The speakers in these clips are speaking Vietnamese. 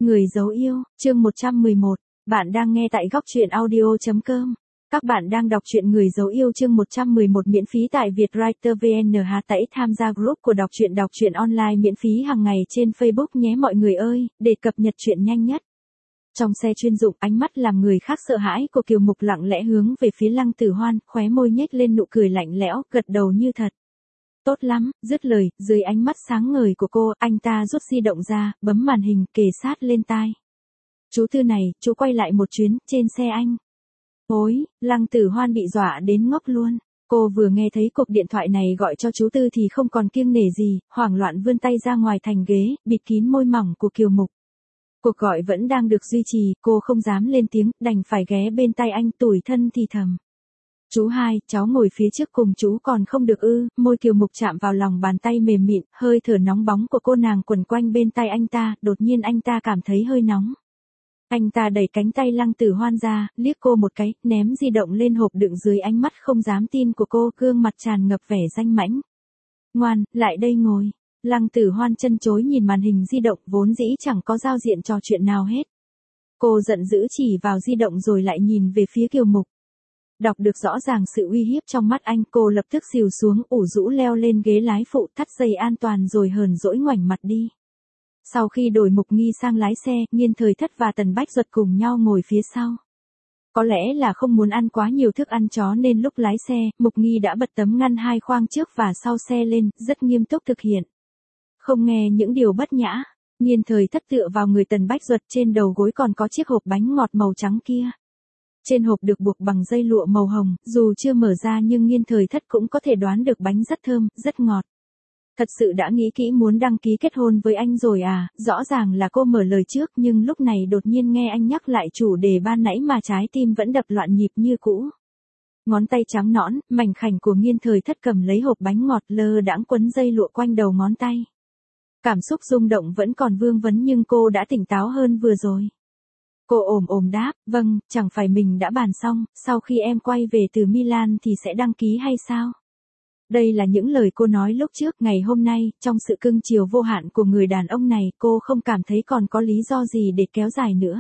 Người dấu yêu, chương 111. Bạn đang nghe tại góc truyện audio.com. Các bạn đang đọc truyện Người dấu yêu chương 111 miễn phí tại Vietwriter VN. Hãy tham gia group của đọc truyện online miễn phí hàng ngày trên Facebook nhé mọi người ơi, để cập nhật truyện nhanh nhất. Trong xe chuyên dụng, ánh mắt làm người khác sợ hãi của Kiều Mục lặng lẽ hướng về phía Lăng Tử Hoan, khóe môi nhếch lên nụ cười lạnh lẽo, gật đầu như thật. Tốt lắm, dứt lời, dưới ánh mắt sáng ngời của cô, anh ta rút di động ra, bấm màn hình, kề sát lên tai. Chú Tư này, chú quay lại một chuyến, trên xe anh. Ôi, Lăng Tử Hoan bị dọa đến ngốc luôn. Cô vừa nghe thấy cuộc điện thoại này gọi cho chú Tư thì không còn kiêng nể gì, hoảng loạn vươn tay ra ngoài thành ghế, bịt kín môi mỏng của Kiều Mục. Cuộc gọi vẫn đang được duy trì, cô không dám lên tiếng, đành phải ghé bên tay anh tủi thân thì thầm. Chú hai, cháu ngồi phía trước cùng chú còn không được ư? Môi Kiều Mục chạm vào lòng bàn tay mềm mịn, hơi thở nóng bóng của cô nàng quẩn quanh bên tay anh ta, đột nhiên anh ta cảm thấy hơi nóng. Anh ta đẩy cánh tay Lăng Tử Hoan ra, liếc cô một cái, ném di động lên hộp đựng dưới ánh mắt không dám tin của cô, gương mặt tràn ngập vẻ danh mãnh. Ngoan, lại đây ngồi. Lăng Tử Hoan chân chối nhìn màn hình di động vốn dĩ chẳng có giao diện trò chuyện nào hết. Cô giận dữ chỉ vào di động rồi lại nhìn về phía Kiều Mục. Đọc được rõ ràng sự uy hiếp trong mắt anh, cô lập tức xìu xuống, ủ rũ leo lên ghế lái phụ, thắt dây an toàn rồi hờn dỗi ngoảnh mặt đi. Sau khi đổi Mục Nghi sang lái xe, Nghiên Thời Thất và Tần Bách Duật cùng nhau ngồi phía sau. Có lẽ là không muốn ăn quá nhiều thức ăn chó nên lúc lái xe, Mục Nghi đã bật tấm ngăn hai khoang trước và sau xe lên, rất nghiêm túc thực hiện. Không nghe những điều bất nhã, Nghiên Thời Thất tựa vào người Tần Bách Duật, trên đầu gối còn có chiếc hộp bánh ngọt màu trắng kia. Trên hộp được buộc bằng dây lụa màu hồng, dù chưa mở ra nhưng Nghiên Thời Thất cũng có thể đoán được bánh rất thơm, rất ngọt. Thật sự đã nghĩ kỹ muốn đăng ký kết hôn với anh rồi à? Rõ ràng là cô mở lời trước nhưng lúc này đột nhiên nghe anh nhắc lại chủ đề ban nãy mà trái tim vẫn đập loạn nhịp như cũ. Ngón tay trắng nõn, mảnh khảnh của Nghiên Thời Thất cầm lấy hộp bánh ngọt, lơ đãng quấn dây lụa quanh đầu ngón tay. Cảm xúc rung động vẫn còn vương vấn nhưng cô đã tỉnh táo hơn vừa rồi. Cô ồm đáp, vâng, chẳng phải mình đã bàn xong, sau khi em quay về từ Milan thì sẽ đăng ký hay sao? Đây là những lời cô nói lúc trước. Ngày hôm nay, trong sự cưng chiều vô hạn của người đàn ông này, cô không cảm thấy còn có lý do gì để kéo dài nữa.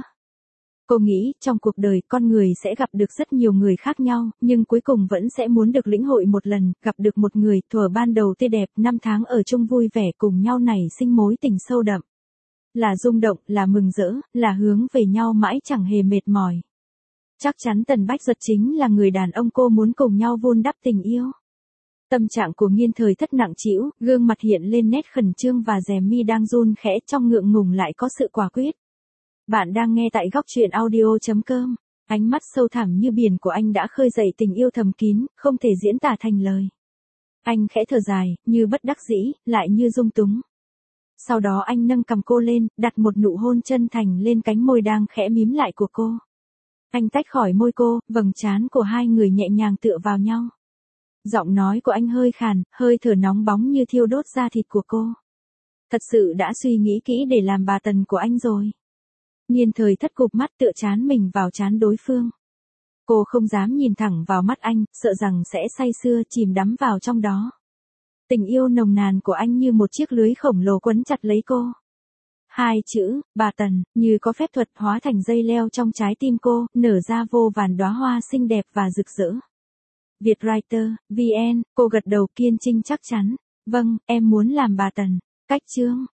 Cô nghĩ, trong cuộc đời, con người sẽ gặp được rất nhiều người khác nhau, nhưng cuối cùng vẫn sẽ muốn được lĩnh hội một lần, gặp được một người, thuở ban đầu tươi đẹp, 5 tháng ở chung vui vẻ cùng nhau nảy sinh mối tình sâu đậm. Là rung động, là mừng rỡ, là hướng về nhau mãi chẳng hề mệt mỏi. Chắc chắn Tần Bách Duật chính là người đàn ông cô muốn cùng nhau vun đắp tình yêu. Tâm trạng của Nghiên Thời Thất nặng trĩu, gương mặt hiện lên nét khẩn trương và rèm mi đang run khẽ, trong ngượng ngùng lại có sự quả quyết. Bạn đang nghe tại góc truyện audio.com. Ánh mắt sâu thẳm như biển của anh đã khơi dậy tình yêu thầm kín, không thể diễn tả thành lời. Anh khẽ thở dài, như bất đắc dĩ, lại như dung túng. Sau đó anh nâng cằm cô lên, đặt một nụ hôn chân thành lên cánh môi đang khẽ mím lại của cô. Anh tách khỏi môi cô, vầng trán của hai người nhẹ nhàng tựa vào nhau. Giọng nói của anh hơi khàn, hơi thở nóng bóng như thiêu đốt da thịt của cô. Thật sự đã suy nghĩ kỹ để làm bà Tần của anh rồi. Nghiên Thời Thất cụp mắt tựa trán mình vào trán đối phương. Cô không dám nhìn thẳng vào mắt anh, sợ rằng sẽ say sưa chìm đắm vào trong đó. Tình yêu nồng nàn của anh như một chiếc lưới khổng lồ quấn chặt lấy cô. Hai chữ, bà Tần, như có phép thuật hóa thành dây leo trong trái tim cô, nở ra vô vàn đóa hoa xinh đẹp và rực rỡ. Vietwriter, VN, cô gật đầu kiên trinh chắc chắn. Vâng, em muốn làm bà Tần. Cách chương.